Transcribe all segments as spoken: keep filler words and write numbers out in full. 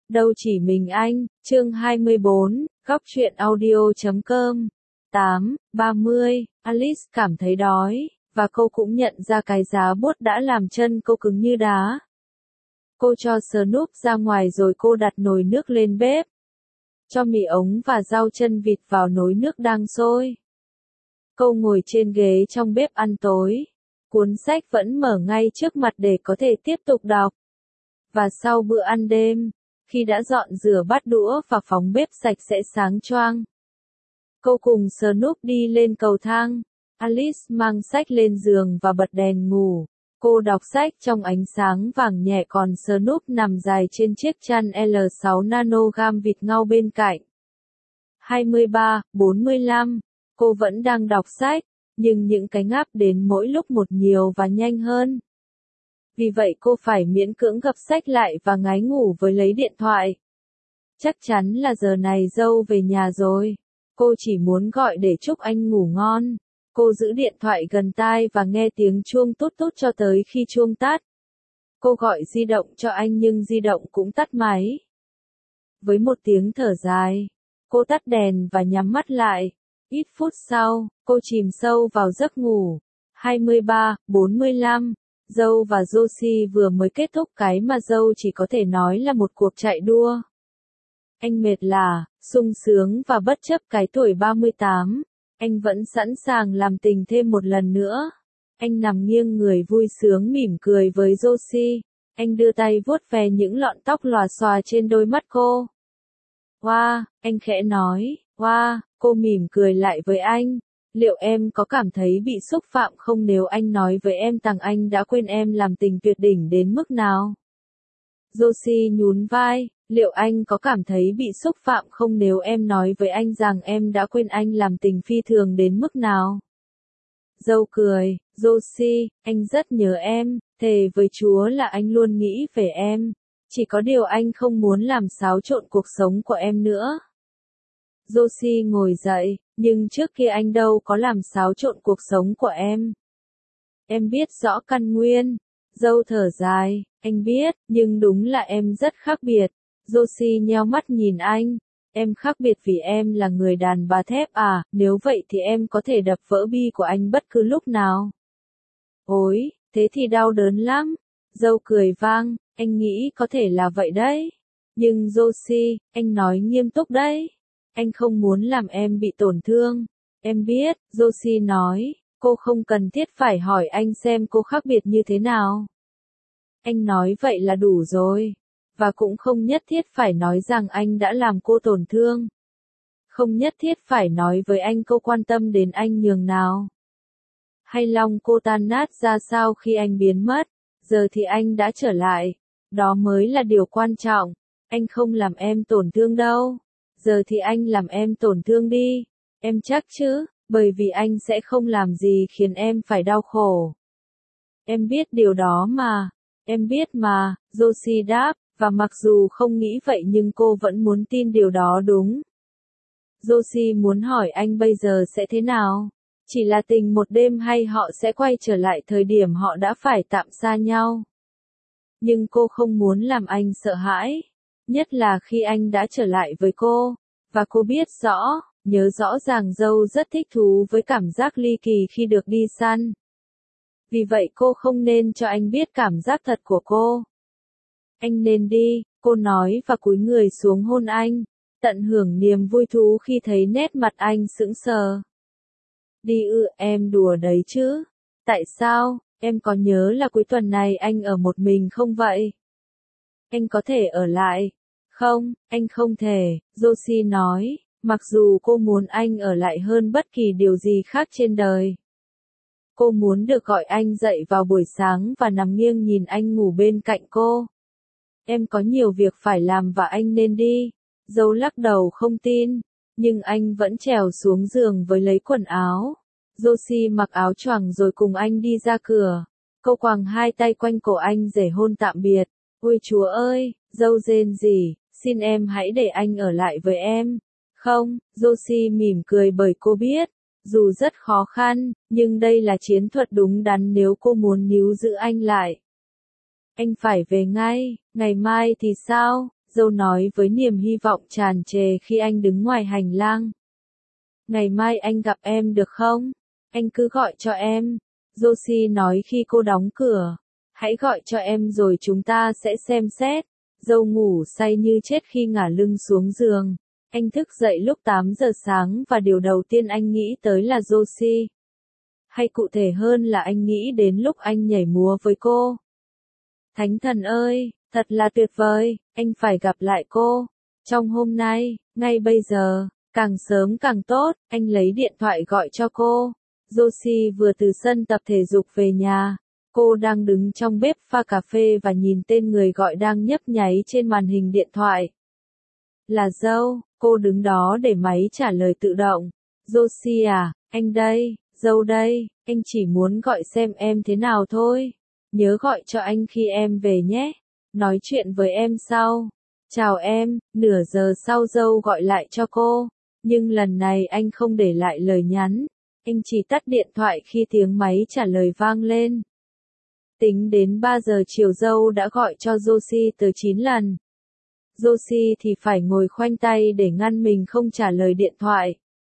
Đâu chỉ mình anh, chương hai mươi bốn, góc truyện audio chấm com. tám, ba mươi, Alice cảm thấy đói, và cô cũng nhận ra cái giá buốt đã làm chân cô cứng như đá. Cô cho Snoop ra ngoài rồi cô đặt nồi nước lên bếp. Cho mì ống và rau chân vịt vào nồi nước đang sôi. Cô ngồi trên ghế trong bếp ăn tối. Cuốn sách vẫn mở ngay trước mặt để có thể tiếp tục đọc. Và sau bữa ăn đêm, khi đã dọn rửa bát đũa và phòng bếp sạch sẽ sáng choang, cô cùng Snoop đi lên cầu thang. Alice mang sách lên giường và bật đèn ngủ. Cô đọc sách trong ánh sáng vàng nhẹ còn Snoop nằm dài trên chiếc chăn L sáu nano gam vịt ngao bên cạnh. hai mươi ba, bốn mươi lăm. Cô vẫn đang đọc sách, nhưng những cái ngáp đến mỗi lúc một nhiều và nhanh hơn. Vì vậy cô phải miễn cưỡng gập sách lại và ngái ngủ với lấy điện thoại. Chắc chắn là giờ này dâu về nhà rồi. Cô chỉ muốn gọi để chúc anh ngủ ngon. Cô giữ điện thoại gần tai và nghe tiếng chuông tút tút cho tới khi chuông tắt. Cô gọi di động cho anh nhưng di động cũng tắt máy. Với một tiếng thở dài, cô tắt đèn và nhắm mắt lại. Ít phút sau, cô chìm sâu vào giấc ngủ. hai mươi ba, bốn mươi lăm. Dâu và Josie vừa mới kết thúc cái mà dâu chỉ có thể nói là một cuộc chạy đua. Anh mệt lả, sung sướng và bất chấp cái tuổi ba mươi tám, anh vẫn sẵn sàng làm tình thêm một lần nữa. Anh nằm nghiêng người vui sướng mỉm cười với Josie. Anh đưa tay vuốt ve những lọn tóc lòa xòa trên đôi mắt cô. Wow, anh khẽ nói, wow, cô mỉm cười lại với anh. Liệu em có cảm thấy bị xúc phạm không nếu anh nói với em rằng anh đã quên em làm tình tuyệt đỉnh đến mức nào? Josie nhún vai, liệu anh có cảm thấy bị xúc phạm không nếu em nói với anh rằng em đã quên anh làm tình phi thường đến mức nào? Dâu cười, Josie, anh rất nhớ em, thề với Chúa là anh luôn nghĩ về em. Chỉ có điều anh không muốn làm xáo trộn cuộc sống của em nữa. Josie ngồi dậy, nhưng trước kia anh đâu có làm xáo trộn cuộc sống của em. Em biết rõ căn nguyên. Dâu thở dài, anh biết, nhưng đúng là em rất khác biệt. Josie nheo mắt nhìn anh. Em khác biệt vì em là người đàn bà thép à, nếu vậy thì em có thể đập vỡ bi của anh bất cứ lúc nào. Ôi, thế thì đau đớn lắm. Dâu cười vang, anh nghĩ có thể là vậy đấy. Nhưng Josie, anh nói nghiêm túc đấy. Anh không muốn làm em bị tổn thương. Em biết, Josie nói, cô không cần thiết phải hỏi anh xem cô khác biệt như thế nào. Anh nói vậy là đủ rồi. Và cũng không nhất thiết phải nói rằng anh đã làm cô tổn thương. Không nhất thiết phải nói với anh cô quan tâm đến anh nhường nào. Hay lòng cô tan nát ra sao khi anh biến mất. Giờ thì anh đã trở lại. Đó mới là điều quan trọng. Anh không làm em tổn thương đâu. Giờ thì anh làm em tổn thương đi. Em chắc chứ, bởi vì anh sẽ không làm gì khiến em phải đau khổ. Em biết điều đó mà. Em biết mà, Josie đáp, và mặc dù không nghĩ vậy nhưng cô vẫn muốn tin điều đó đúng. Josie muốn hỏi anh bây giờ sẽ thế nào? Chỉ là tình một đêm hay họ sẽ quay trở lại thời điểm họ đã phải tạm xa nhau? Nhưng cô không muốn làm anh sợ hãi. Nhất là khi anh đã trở lại với cô. Và cô biết rõ, nhớ rõ ràng dâu rất thích thú với cảm giác ly kỳ khi được đi săn. Vì vậy cô không nên cho anh biết cảm giác thật của cô. Anh nên đi, cô nói và cúi người xuống hôn anh, tận hưởng niềm vui thú khi thấy nét mặt anh sững sờ. Đi ư, em đùa đấy chứ. Tại sao, em có nhớ là cuối tuần này anh ở một mình không vậy? Anh có thể ở lại. Không, anh không thể, Josie nói, mặc dù cô muốn anh ở lại hơn bất kỳ điều gì khác trên đời. Cô muốn được gọi anh dậy vào buổi sáng và nằm nghiêng nhìn anh ngủ bên cạnh cô. Em có nhiều việc phải làm và anh nên đi. Dâu lắc đầu không tin, nhưng anh vẫn trèo xuống giường với lấy quần áo. Josie mặc áo choàng rồi cùng anh đi ra cửa. Cô quàng hai tay quanh cổ anh để hôn tạm biệt. Ôi Chúa ơi, dâu rên rỉ, xin em hãy để anh ở lại với em. Không, Josie mỉm cười bởi cô biết, dù rất khó khăn, nhưng đây là chiến thuật đúng đắn nếu cô muốn níu giữ anh lại. Anh phải về ngay, ngày mai thì sao? Dâu nói với niềm hy vọng tràn trề khi anh đứng ngoài hành lang. Ngày mai anh gặp em được không? Anh cứ gọi cho em. Josie nói khi cô đóng cửa. Hãy gọi cho em rồi chúng ta sẽ xem xét. Dâu ngủ say như chết khi ngả lưng xuống giường. Anh thức dậy lúc tám giờ sáng và điều đầu tiên anh nghĩ tới là Josie. Hay cụ thể hơn là anh nghĩ đến lúc anh nhảy múa với cô. Thánh thần ơi, thật là tuyệt vời, anh phải gặp lại cô. Trong hôm nay, ngay bây giờ, càng sớm càng tốt, anh lấy điện thoại gọi cho cô. Josie vừa từ sân tập thể dục về nhà. Cô đang đứng trong bếp pha cà phê và nhìn tên người gọi đang nhấp nháy trên màn hình điện thoại. Là dâu, cô đứng đó để máy trả lời tự động. Josie à, anh đây, dâu đây, anh chỉ muốn gọi xem em thế nào thôi. Nhớ gọi cho anh khi em về nhé. Nói chuyện với em sau. Chào em, nửa giờ sau dâu gọi lại cho cô. Nhưng lần này anh không để lại lời nhắn. Anh chỉ tắt điện thoại khi tiếng máy trả lời vang lên. Tính đến ba giờ chiều dâu đã gọi cho Josie từ chín lần. Josie thì phải ngồi khoanh tay để ngăn mình không trả lời điện thoại.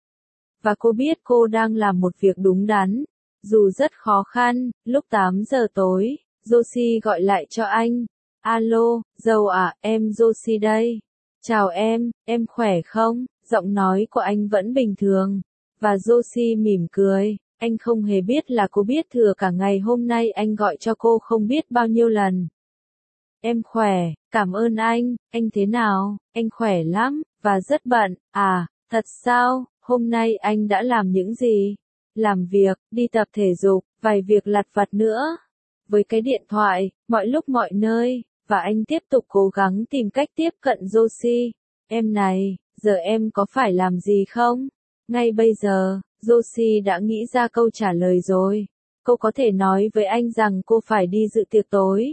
Và cô biết cô đang làm một việc đúng đắn. Dù rất khó khăn, lúc tám giờ tối, Josie gọi lại cho anh. Alo, dâu à, em Josie đây. Chào em, em khỏe không? Giọng nói của anh vẫn bình thường. Và Josie mỉm cười. Anh không hề biết là cô biết thừa cả ngày hôm nay anh gọi cho cô không biết bao nhiêu lần. Em khỏe, cảm ơn anh, anh thế nào? Anh khỏe lắm, và rất bận. À, thật sao? Hôm nay anh đã làm những gì? Làm việc, đi tập thể dục, vài việc lặt vặt nữa. Với cái điện thoại, mọi lúc mọi nơi, và anh tiếp tục cố gắng tìm cách tiếp cận Josie. Em này, giờ em có phải làm gì không? Ngay bây giờ, Josie đã nghĩ ra câu trả lời rồi. Cô có thể nói với anh rằng cô phải đi dự tiệc tối.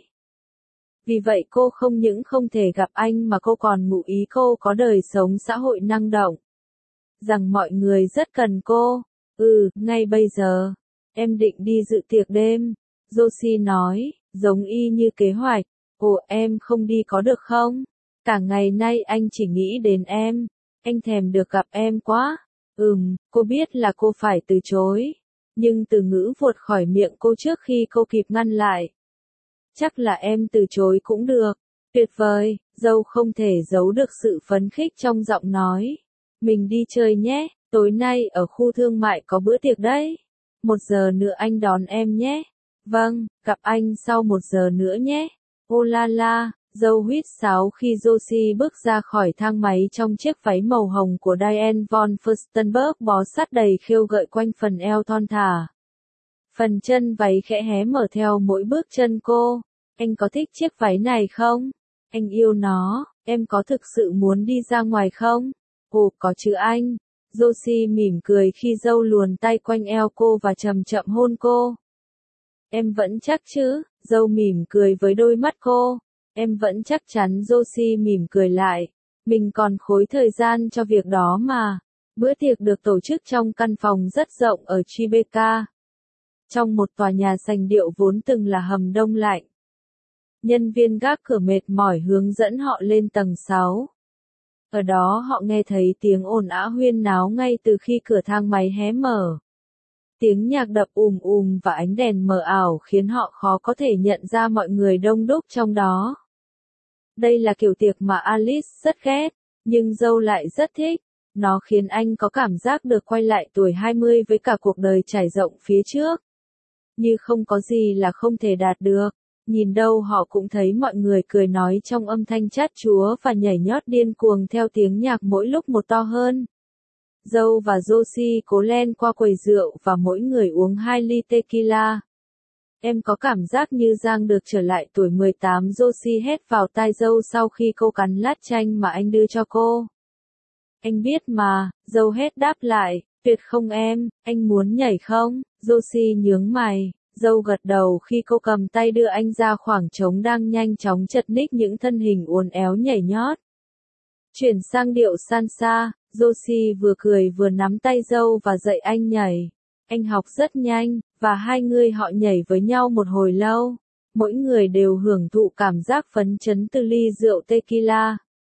Vì vậy cô không những không thể gặp anh mà cô còn ngụ ý cô có đời sống xã hội năng động. Rằng mọi người rất cần cô. Ừ, ngay bây giờ. Em định đi dự tiệc đêm. Josie nói, giống y như kế hoạch. Ồ, em không đi có được không? Cả ngày nay anh chỉ nghĩ đến em. Anh thèm được gặp em quá. Ừm, cô biết là cô phải từ chối. Nhưng từ ngữ vụt khỏi miệng cô trước khi cô kịp ngăn lại. Chắc là em từ chối cũng được. Tuyệt vời, dâu không thể giấu được sự phấn khích trong giọng nói. Mình đi chơi nhé, tối nay ở khu thương mại có bữa tiệc đấy. Một giờ nữa anh đón em nhé. Vâng, gặp anh sau một giờ nữa nhé. Ô la la, dâu huýt sáo khi Josie bước ra khỏi thang máy trong chiếc váy màu hồng của Diane von Furstenberg bó sát đầy khêu gợi quanh phần eo thon thả. Phần chân váy khẽ hé mở theo mỗi bước chân cô. Anh có thích chiếc váy này không? Anh yêu nó, em có thực sự muốn đi ra ngoài không? Ồ, có chứ anh. Josie mỉm cười khi dâu luồn tay quanh eo cô và chậm chậm hôn cô. Em vẫn chắc chứ? Dâu mỉm cười với đôi mắt cô. Em vẫn chắc chắn. Josie mỉm cười lại. Mình còn khối thời gian cho việc đó mà. Bữa tiệc được tổ chức trong căn phòng rất rộng ở Tribeca. Trong một tòa nhà sành điệu vốn từng là hầm đông lạnh. Nhân viên gác cửa mệt mỏi hướng dẫn họ lên tầng sáu. Ở đó họ nghe thấy tiếng ồn ào huyên náo ngay từ khi cửa thang máy hé mở. Tiếng nhạc đập ùm ùm và ánh đèn mờ ảo khiến họ khó có thể nhận ra mọi người đông đúc trong đó. Đây là kiểu tiệc mà Alice rất ghét, nhưng dâu lại rất thích. Nó khiến anh có cảm giác được quay lại tuổi hai mươi với cả cuộc đời trải rộng phía trước. Như không có gì là không thể đạt được. Nhìn đâu họ cũng thấy mọi người cười nói trong âm thanh chát chúa và nhảy nhót điên cuồng theo tiếng nhạc mỗi lúc một to hơn. Dâu và Josie cố len qua quầy rượu và mỗi người uống hai ly tequila. Em có cảm giác như Giang được trở lại tuổi mười tám. Josie hét vào tai dâu sau khi cô cắn lát chanh mà anh đưa cho cô. Anh biết mà, dâu hét đáp lại, tuyệt không em, anh muốn nhảy không? Josie nhướng mày. Dâu gật đầu khi cô cầm tay đưa anh ra khoảng trống đang nhanh chóng chật ních những thân hình uốn éo nhảy nhót. Chuyển sang điệu salsa, Josie vừa cười vừa nắm tay dâu và dạy anh nhảy. Anh học rất nhanh, và hai người họ nhảy với nhau một hồi lâu. Mỗi người đều hưởng thụ cảm giác phấn chấn từ ly rượu tequila.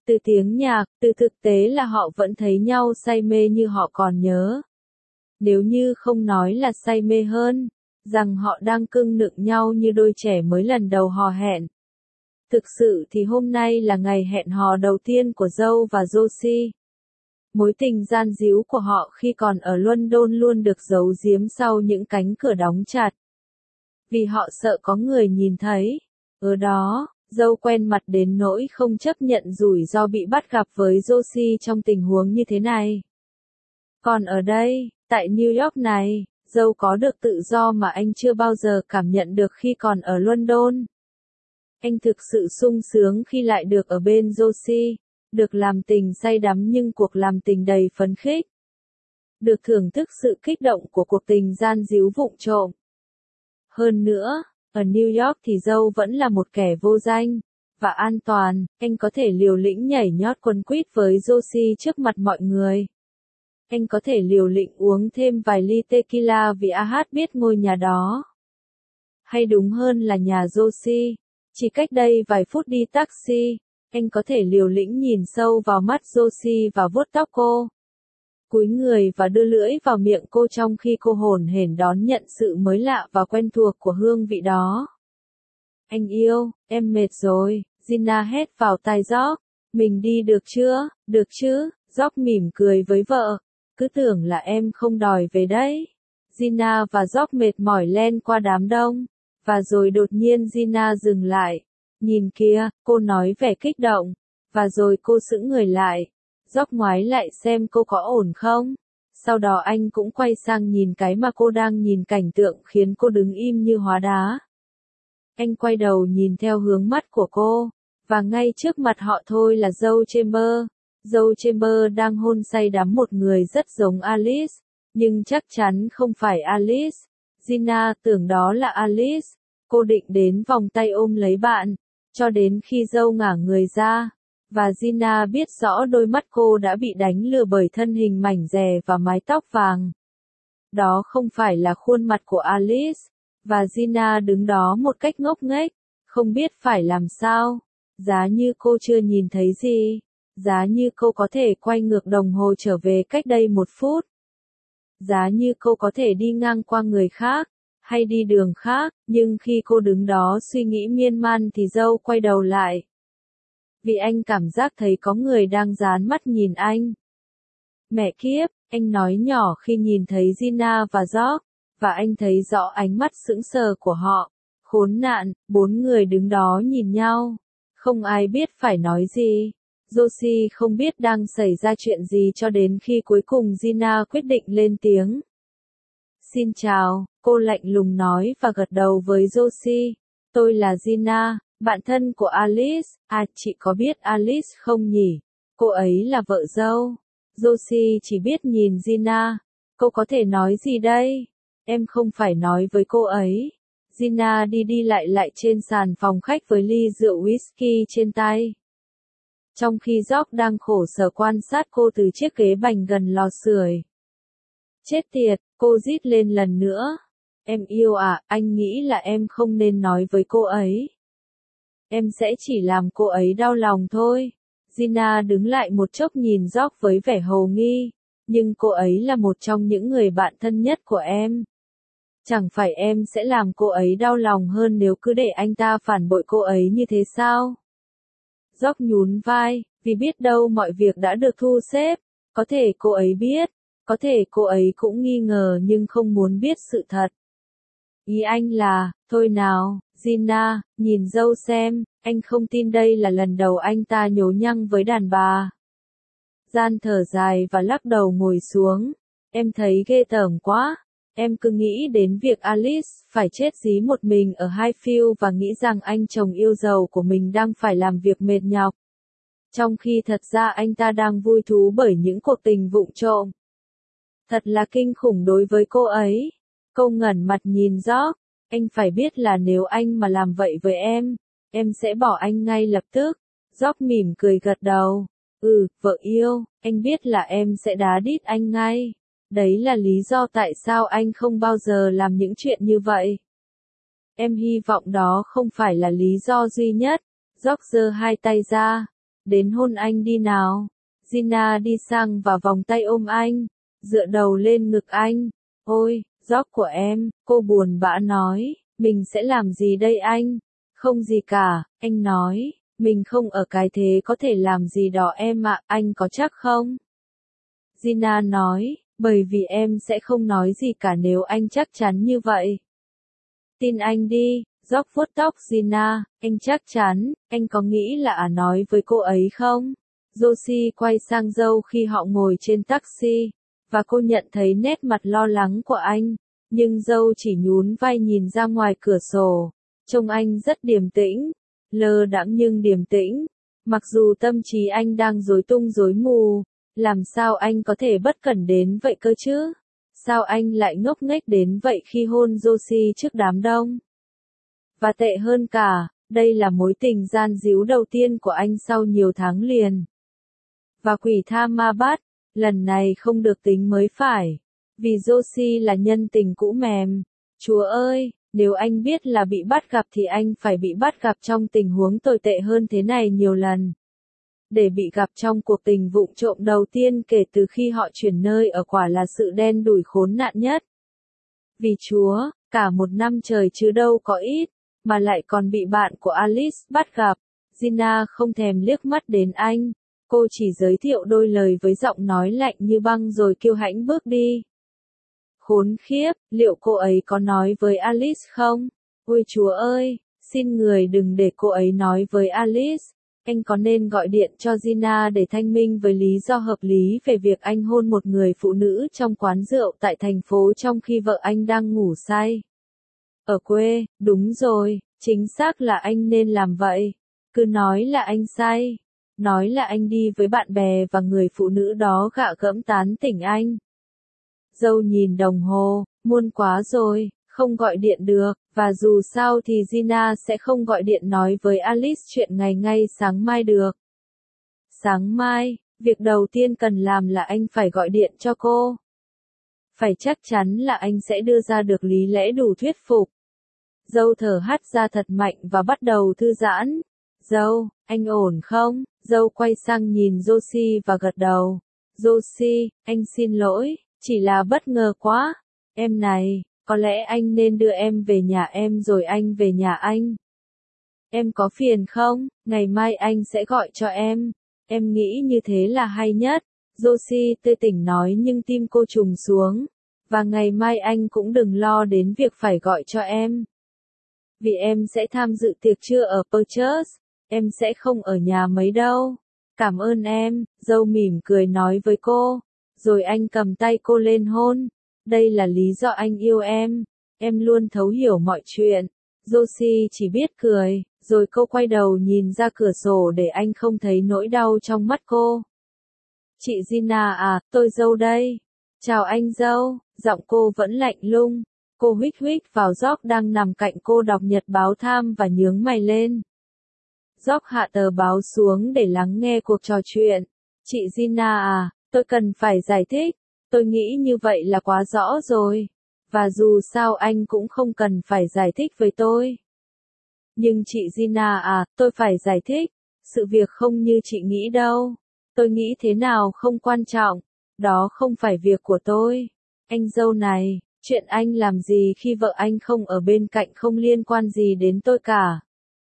từ tiếng nhạc, từ thực tế là họ vẫn thấy nhau say mê như họ còn nhớ. Nếu như không nói là say mê hơn, rằng họ đang cưng nựng nhau như đôi trẻ mới lần đầu hò hẹn. Thực sự thì hôm nay là ngày hẹn hò đầu tiên của Joe và Josie. Mối tình gian díu của họ khi còn ở London luôn được giấu giếm sau những cánh cửa đóng chặt. Vì họ sợ có người nhìn thấy. Ở đó, Joe quen mặt đến nỗi không chấp nhận rủi ro bị bắt gặp với Josie trong tình huống như thế này. Còn ở đây, tại New York này, Joe có được tự do mà anh chưa bao giờ cảm nhận được khi còn ở London. Anh thực sự sung sướng khi lại được ở bên Josie, được làm tình say đắm nhưng cuộc làm tình đầy phấn khích. Được thưởng thức sự kích động của cuộc tình gian díu vụng trộm. Hơn nữa, ở New York thì Joe vẫn là một kẻ vô danh, và an toàn, anh có thể liều lĩnh nhảy nhót quấn quýt với Josie trước mặt mọi người. Anh có thể liều lĩnh uống thêm vài ly tequila vì a hát biết ngôi nhà đó. Hay đúng hơn là nhà Josie. Chỉ cách đây vài phút đi taxi, anh có thể liều lĩnh nhìn sâu vào mắt Josie và vuốt tóc cô. Cúi người và đưa lưỡi vào miệng cô trong khi cô hổn hển đón nhận sự mới lạ và quen thuộc của hương vị đó. Anh yêu, em mệt rồi, Gina hét vào tai George. Mình đi được chưa, được chứ, George mỉm cười với vợ. Cứ tưởng là em không đòi về đấy. Gina và George mệt mỏi len qua đám đông. Và rồi đột nhiên Gina dừng lại. Nhìn kia, cô nói vẻ kích động. Và rồi cô sững người lại. George ngoái lại xem cô có ổn không. Sau đó anh cũng quay sang nhìn cái mà cô đang nhìn, cảnh tượng khiến cô đứng im như hóa đá. Anh quay đầu nhìn theo hướng mắt của cô. Và ngay trước mặt họ thôi là Joe Chambers. Joe Chambers đang hôn say đắm một người rất giống Alice. Nhưng chắc chắn không phải Alice. Gina tưởng đó là Alice. Cô định đến vòng tay ôm lấy bạn. Cho đến khi Joe ngả người ra. Và Gina biết rõ đôi mắt cô đã bị đánh lừa bởi thân hình mảnh dè và mái tóc vàng. Đó không phải là khuôn mặt của Alice. Và Gina đứng đó một cách ngốc nghếch, không biết phải làm sao. Giá như cô chưa nhìn thấy gì. Giá như cô có thể quay ngược đồng hồ trở về cách đây một phút. Giá như cô có thể đi ngang qua người khác, hay đi đường khác, nhưng khi cô đứng đó suy nghĩ miên man thì Joe quay đầu lại. Vì anh cảm giác thấy có người đang dán mắt nhìn anh. Mẹ kiếp, anh nói nhỏ khi nhìn thấy Gina và George, và anh thấy rõ ánh mắt sững sờ của họ. Khốn nạn, bốn người đứng đó nhìn nhau. Không ai biết phải nói gì. Josie không biết đang xảy ra chuyện gì cho đến khi cuối cùng Gina quyết định lên tiếng. Xin chào, cô lạnh lùng nói và gật đầu với Josie. Tôi là Gina, bạn thân của Alice. À, chị có biết Alice không nhỉ? Cô ấy là vợ dâu. Josie chỉ biết nhìn Gina. Cô có thể nói gì đây? Em không phải nói với cô ấy. Gina đi đi lại lại trên sàn phòng khách với ly rượu whisky trên tay. Trong khi George đang khổ sở quan sát cô từ chiếc ghế bành gần lò sưởi. Chết tiệt, cô rít lên lần nữa. Em yêu à, anh nghĩ là em không nên nói với cô ấy. Em sẽ chỉ làm cô ấy đau lòng thôi. Gina đứng lại một chốc nhìn George với vẻ hồ nghi. Nhưng cô ấy là một trong những người bạn thân nhất của em. Chẳng phải em sẽ làm cô ấy đau lòng hơn nếu cứ để anh ta phản bội cô ấy như thế sao? George nhún vai, vì biết đâu mọi việc đã được thu xếp. Có thể cô ấy biết, có thể cô ấy cũng nghi ngờ nhưng không muốn biết sự thật. Ý anh là, thôi nào, Gina, nhìn dâu xem, anh không tin đây là lần đầu anh ta nhố nhăng với đàn bà. Gian thở dài và lắc đầu ngồi xuống. Em thấy ghê tởm quá. Em cứ nghĩ đến việc Alice phải chết dí một mình ở Highfield và nghĩ rằng anh chồng yêu dấu của mình đang phải làm việc mệt nhọc. Trong khi thật ra anh ta đang vui thú bởi những cuộc tình vụng trộm. Thật là kinh khủng đối với cô ấy. Cô ngẩn mặt nhìn George. Anh phải biết là nếu anh mà làm vậy với em, em sẽ bỏ anh ngay lập tức. George mỉm cười gật đầu. Ừ, vợ yêu, anh biết là em sẽ đá đít anh ngay. Đấy là lý do tại sao anh không bao giờ làm những chuyện như vậy. Em hy vọng đó không phải là lý do duy nhất. George giơ hai tay ra. đến hôn anh đi nào. Gina đi sang và vòng tay ôm anh, dựa đầu lên ngực anh. Ôi, George của em, cô buồn bã nói, mình sẽ làm gì đây anh? Không gì cả, anh nói, mình không ở cái thế có thể làm gì đó em ạ, anh có chắc không? Gina nói, bởi vì em sẽ không nói gì cả nếu anh chắc chắn như vậy. Tin anh đi, George vuốt tóc Gina, anh chắc chắn, anh có nghĩ là à nói với cô ấy không? Josie quay sang dâu khi họ ngồi trên taxi, và cô nhận thấy nét mặt lo lắng của anh, nhưng dâu chỉ nhún vai nhìn ra ngoài cửa sổ, trông anh rất điềm tĩnh, lơ đãng nhưng điềm tĩnh, mặc dù tâm trí anh đang rối tung rối mù, làm sao anh có thể bất cẩn đến vậy cơ chứ? Sao anh lại ngốc nghếch đến vậy khi hôn Josie trước đám đông? Và tệ hơn cả, đây là mối tình gian díu đầu tiên của anh sau nhiều tháng liền. Và quỷ tha ma bắt, lần này không được tính mới phải. Vì Josie là nhân tình cũ mềm. Chúa ơi, nếu anh biết là bị bắt gặp thì anh phải bị bắt gặp trong tình huống tồi tệ hơn thế này nhiều lần. Để bị gặp trong cuộc tình vụng trộm đầu tiên kể từ khi họ chuyển nơi ở quả là sự đen đủi khốn nạn nhất. Vì Chúa, cả một năm trời chứ đâu có ít, mà lại còn bị bạn của Alice bắt gặp. Gina không thèm liếc mắt đến anh. Cô chỉ giới thiệu đôi lời với giọng nói lạnh như băng rồi kiêu hãnh bước đi. Khốn khiếp, liệu cô ấy có nói với Alice không? Ôi Chúa ơi, xin người đừng để cô ấy nói với Alice. Anh có nên gọi điện cho Gina để thanh minh với lý do hợp lý về việc anh hôn một người phụ nữ trong quán rượu tại thành phố trong khi vợ anh đang ngủ say? Ở quê, đúng rồi, chính xác là anh nên làm vậy. Cứ nói là anh say. Nói là anh đi với bạn bè và người phụ nữ đó gạ gẫm tán tỉnh anh. Dâu nhìn đồng hồ, muộn quá rồi, không gọi điện được, và dù sao thì Gina sẽ không gọi điện nói với Alice chuyện ngày ngay sáng mai được. Sáng mai, việc đầu tiên cần làm là anh phải gọi điện cho cô. Phải chắc chắn là anh sẽ đưa ra được lý lẽ đủ thuyết phục. Dâu thở hắt ra thật mạnh và bắt đầu thư giãn. Dâu, anh ổn không? Dâu quay sang nhìn Josie và gật đầu. Josie, anh xin lỗi, chỉ là bất ngờ quá. Em này, có lẽ anh nên đưa em về nhà em rồi anh về nhà anh. Em có phiền không? Ngày mai anh sẽ gọi cho em. Em nghĩ như thế là hay nhất. Josie tươi tỉnh nói nhưng tim cô trùng xuống. Và ngày mai anh cũng đừng lo đến việc phải gọi cho em. Vì em sẽ tham dự tiệc trưa ở Purchase. Em sẽ không ở nhà mấy đâu. Cảm ơn em, dâu mỉm cười nói với cô. Rồi anh cầm tay cô lên hôn. Đây là lý do anh yêu em. Em luôn thấu hiểu mọi chuyện. Josie chỉ biết cười, rồi cô quay đầu nhìn ra cửa sổ để anh không thấy nỗi đau trong mắt cô. Chị Gina à, tôi dâu đây. Chào anh dâu, giọng cô vẫn lạnh lùng. Cô huých huých vào George đang nằm cạnh cô đọc nhật báo Time và nhướng mày lên. George hạ tờ báo xuống để lắng nghe cuộc trò chuyện. Chị Gina à, tôi cần phải giải thích. Tôi nghĩ như vậy là quá rõ rồi. Và dù sao anh cũng không cần phải giải thích với tôi. Nhưng chị Gina à, tôi phải giải thích. Sự việc không như chị nghĩ đâu. Tôi nghĩ thế nào không quan trọng. Đó không phải việc của tôi. Anh dâu này, chuyện anh làm gì khi vợ anh không ở bên cạnh không liên quan gì đến tôi cả.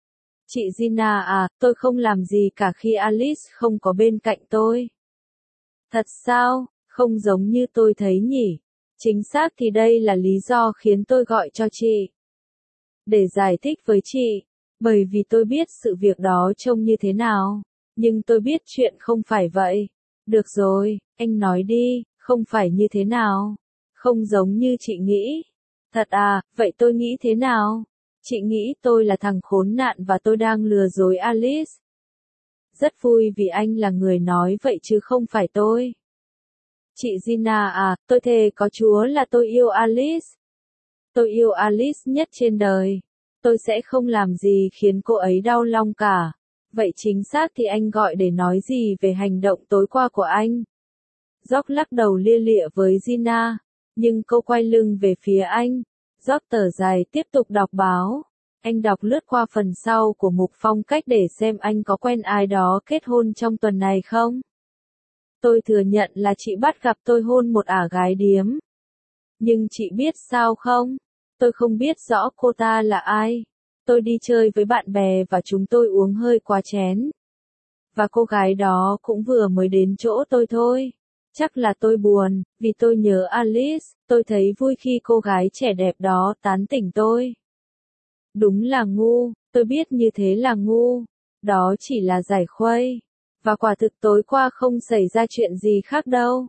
Chị Gina à, tôi không làm gì cả khi Alice không có bên cạnh tôi. Thật sao, không giống như tôi thấy nhỉ? Chính xác thì đây là lý do khiến tôi gọi cho chị. Để giải thích với chị, bởi vì tôi biết sự việc đó trông như thế nào, nhưng tôi biết chuyện không phải vậy. Được rồi, anh nói đi, không phải như thế nào? Không giống như chị nghĩ. Thật à, vậy tôi nghĩ thế nào? Chị nghĩ tôi là thằng khốn nạn và tôi đang lừa dối Alice. Rất vui vì anh là người nói vậy chứ không phải tôi. Chị Gina à, tôi thề có Chúa là tôi yêu Alice. Tôi yêu Alice nhất trên đời. Tôi sẽ không làm gì khiến cô ấy đau lòng cả. Vậy chính xác thì anh gọi để nói gì về hành động tối qua của anh? George lắc đầu lia lịa với Gina, nhưng cô quay lưng về phía anh. George thở dài tiếp tục đọc báo. Anh đọc lướt qua phần sau của mục phong cách để xem anh có quen ai đó kết hôn trong tuần này không. Tôi thừa nhận là chị bắt gặp tôi hôn một ả gái điếm. Nhưng chị biết sao không? Tôi không biết rõ cô ta là ai. Tôi đi chơi với bạn bè và chúng tôi uống hơi quá chén. Và cô gái đó cũng vừa mới đến chỗ tôi thôi. Chắc là tôi buồn, vì tôi nhớ Alice, tôi thấy vui khi cô gái trẻ đẹp đó tán tỉnh tôi. Đúng là ngu, tôi biết như thế là ngu. Đó chỉ là giải khuây. Và quả thực tối qua không xảy ra chuyện gì khác đâu.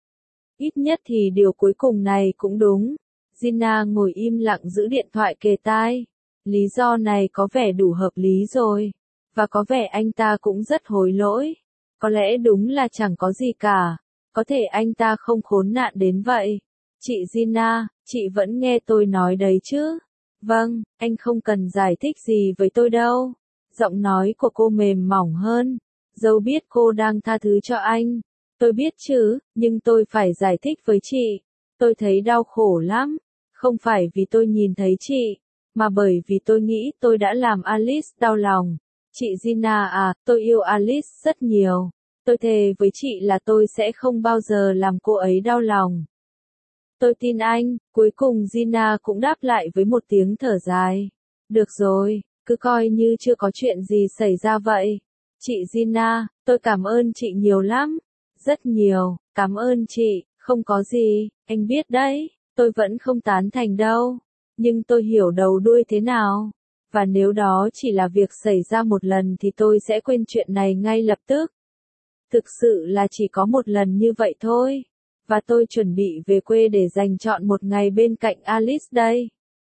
Ít nhất thì điều cuối cùng này cũng đúng. Gina ngồi im lặng giữ điện thoại kề tai. Lý do này có vẻ đủ hợp lý rồi. Và có vẻ anh ta cũng rất hối lỗi. Có lẽ đúng là chẳng có gì cả. Có thể anh ta không khốn nạn đến vậy. Chị Gina, chị vẫn nghe tôi nói đấy chứ? Vâng, anh không cần giải thích gì với tôi đâu. Giọng nói của cô mềm mỏng hơn. Dẫu biết cô đang tha thứ cho anh. Tôi biết chứ, nhưng tôi phải giải thích với chị. Tôi thấy đau khổ lắm. Không phải vì tôi nhìn thấy chị, mà bởi vì tôi nghĩ tôi đã làm Alice đau lòng. Chị Gina à, tôi yêu Alice rất nhiều. Tôi thề với chị là tôi sẽ không bao giờ làm cô ấy đau lòng. Tôi tin anh. Cuối cùng Gina cũng đáp lại với một tiếng thở dài. Được rồi, cứ coi như chưa có chuyện gì xảy ra vậy. Chị Gina, tôi cảm ơn chị nhiều lắm. Rất nhiều, cảm ơn chị, không có gì, anh biết đấy, tôi vẫn không tán thành đâu. Nhưng tôi hiểu đầu đuôi thế nào. Và nếu đó chỉ là việc xảy ra một lần thì tôi sẽ quên chuyện này ngay lập tức. Thực sự là chỉ có một lần như vậy thôi. Và tôi chuẩn bị về quê để dành trọn một ngày bên cạnh Alice đây.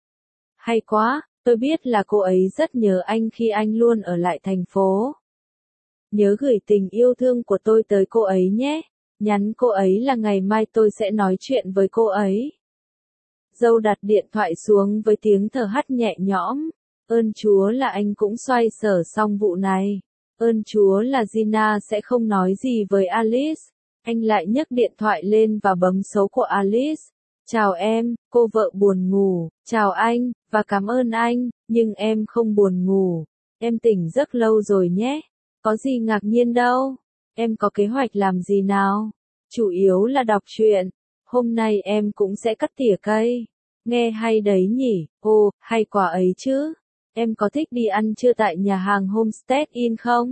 Hay quá, tôi biết là cô ấy rất nhớ anh khi anh luôn ở lại thành phố. Nhớ gửi tình yêu thương của tôi tới cô ấy nhé. Nhắn cô ấy là ngày mai tôi sẽ nói chuyện với cô ấy. Dâu đặt điện thoại xuống với tiếng thở hắt nhẹ nhõm. Ơn Chúa là anh cũng xoay sở xong vụ này. Ơn Chúa là Gina sẽ không nói gì với Alice. Anh lại nhấc điện thoại lên và bấm số của Alice. Chào em, cô vợ buồn ngủ. Chào anh, và cảm ơn anh, nhưng em không buồn ngủ. Em tỉnh giấc lâu rồi nhé. Có gì ngạc nhiên đâu. Em có kế hoạch làm gì nào? Chủ yếu là đọc truyện. Hôm nay em cũng sẽ cắt tỉa cây. Nghe hay đấy nhỉ? Ồ, hay quả ấy chứ. Em có thích đi ăn trưa tại nhà hàng Homestead Inn không?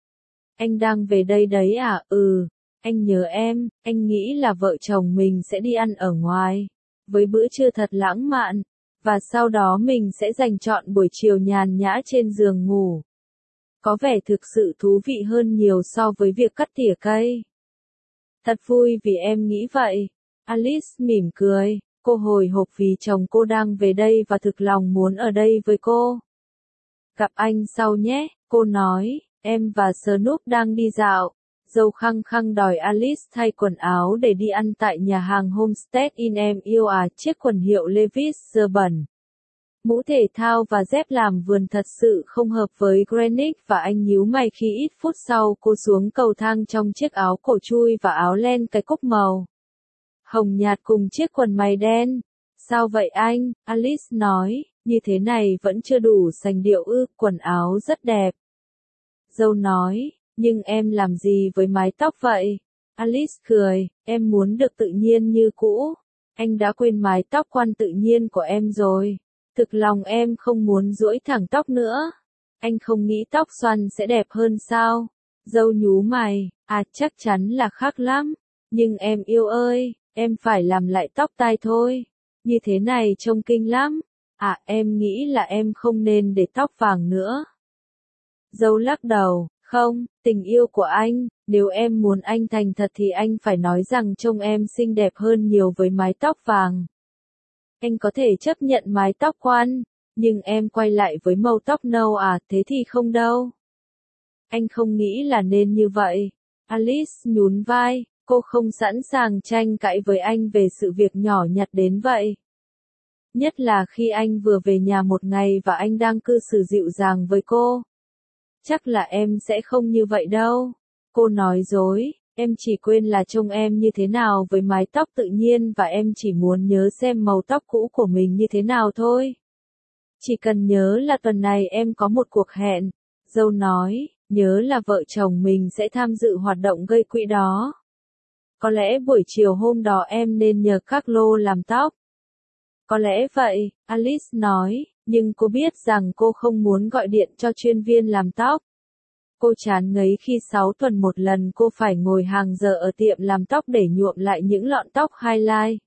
Anh đang về đây đấy à? Ừ. Anh nhớ em, anh nghĩ là vợ chồng mình sẽ đi ăn ở ngoài. Với bữa trưa thật lãng mạn. Và sau đó mình sẽ dành trọn buổi chiều nhàn nhã trên giường ngủ. Có vẻ thực sự thú vị hơn nhiều so với việc cắt tỉa cây. Thật vui vì em nghĩ vậy. Alice mỉm cười. Cô hồi hộp vì chồng cô đang về đây và thực lòng muốn ở đây với cô. Gặp anh sau nhé, cô nói. Em và Snoop đang đi dạo. Dâu khăng khăng đòi Alice thay quần áo để đi ăn tại nhà hàng Homestead Inn. Em yêu à, chiếc quần hiệu Levi's giờ bẩn. Mũ thể thao và dép làm vườn thật sự không hợp với Greenwich và anh nhíu mày khi ít phút sau cô xuống cầu thang trong chiếc áo cổ chui và áo len cái cúc màu hồng nhạt cùng chiếc quần mày đen. Sao vậy anh? Alice nói, như thế này vẫn chưa đủ sành điệu ư, quần áo rất đẹp. Dâu nói, nhưng em làm gì với mái tóc vậy? Alice cười, em muốn được tự nhiên như cũ. Anh đã quên mái tóc quan tự nhiên của em rồi. Thực lòng em không muốn duỗi thẳng tóc nữa. Anh không nghĩ tóc xoăn sẽ đẹp hơn sao? Dâu nhú mày, à chắc chắn là khác lắm. Nhưng em yêu ơi, em phải làm lại tóc tai thôi. Như thế này trông kinh lắm. À em nghĩ là em không nên để tóc vàng nữa. Dâu lắc đầu, không, tình yêu của anh, nếu em muốn anh thành thật thì anh phải nói rằng trông em xinh đẹp hơn nhiều với mái tóc vàng. Anh có thể chấp nhận mái tóc quan, nhưng em quay lại với màu tóc nâu à, thế thì không đâu. Anh không nghĩ là nên như vậy. Alice nhún vai, cô không sẵn sàng tranh cãi với anh về sự việc nhỏ nhặt đến vậy. Nhất là khi anh vừa về nhà một ngày và anh đang cư xử dịu dàng với cô. Chắc là em sẽ không như vậy đâu. Cô nói dối, em chỉ quên là trông em như thế nào với mái tóc tự nhiên và em chỉ muốn nhớ xem màu tóc cũ của mình như thế nào thôi. Chỉ cần nhớ là tuần này em có một cuộc hẹn. Dâu nói, nhớ là vợ chồng mình sẽ tham dự hoạt động gây quỹ đó. Có lẽ buổi chiều hôm đó em nên nhờ Carlo làm tóc. Có lẽ vậy, Alice nói, nhưng cô biết rằng cô không muốn gọi điện cho chuyên viên làm tóc. Cô chán ngấy khi sáu tuần một lần cô phải ngồi hàng giờ ở tiệm làm tóc để nhuộm lại những lọn tóc highlight.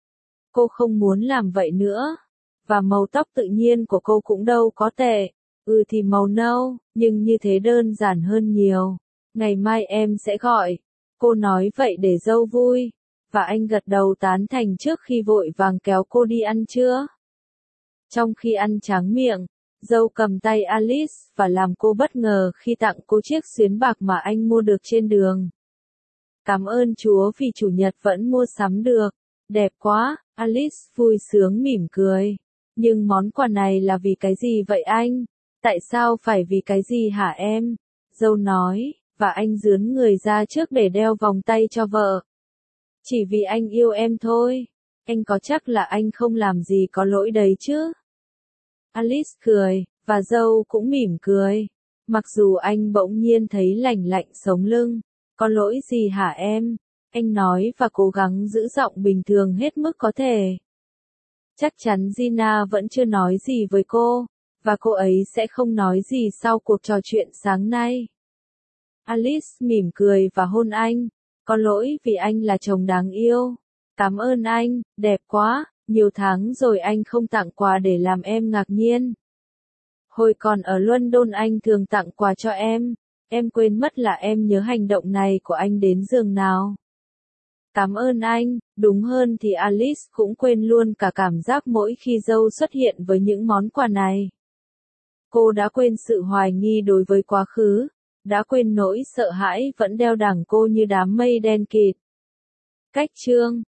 Cô không muốn làm vậy nữa. Và màu tóc tự nhiên của cô cũng đâu có tệ. Ừ thì màu nâu, nhưng như thế đơn giản hơn nhiều. Ngày mai em sẽ gọi. Cô nói vậy để dâu vui. Và anh gật đầu tán thành trước khi vội vàng kéo cô đi ăn trưa. Trong khi ăn tráng miệng, dâu cầm tay Alice và làm cô bất ngờ khi tặng cô chiếc xuyến bạc mà anh mua được trên đường. Cảm ơn Chúa vì chủ nhật vẫn mua sắm được. Đẹp quá, Alice vui sướng mỉm cười. Nhưng món quà này là vì cái gì vậy anh? Tại sao phải vì cái gì hả em? Dâu nói, và anh rướn người ra trước để đeo vòng tay cho vợ. Chỉ vì anh yêu em thôi. Anh có chắc là anh không làm gì có lỗi đấy chứ? Alice cười, và dâu cũng mỉm cười. Mặc dù anh bỗng nhiên thấy lành lạnh sống lưng. Có lỗi gì hả em? Anh nói và cố gắng giữ giọng bình thường hết mức có thể. Chắc chắn Gina vẫn chưa nói gì với cô, và cô ấy sẽ không nói gì sau cuộc trò chuyện sáng nay. Alice mỉm cười và hôn anh. Có lỗi vì anh là chồng đáng yêu. Cảm ơn anh, đẹp quá, nhiều tháng rồi anh không tặng quà để làm em ngạc nhiên. Hồi còn ở London anh thường tặng quà cho em. Em quên mất là em nhớ hành động này của anh đến giường nào. Cảm ơn anh, đúng hơn thì Alice cũng quên luôn cả cảm giác mỗi khi dâu xuất hiện với những món quà này. Cô đã quên sự hoài nghi đối với quá khứ, đã quên nỗi sợ hãi vẫn đeo đẳng cô như đám mây đen kịt. Cách chương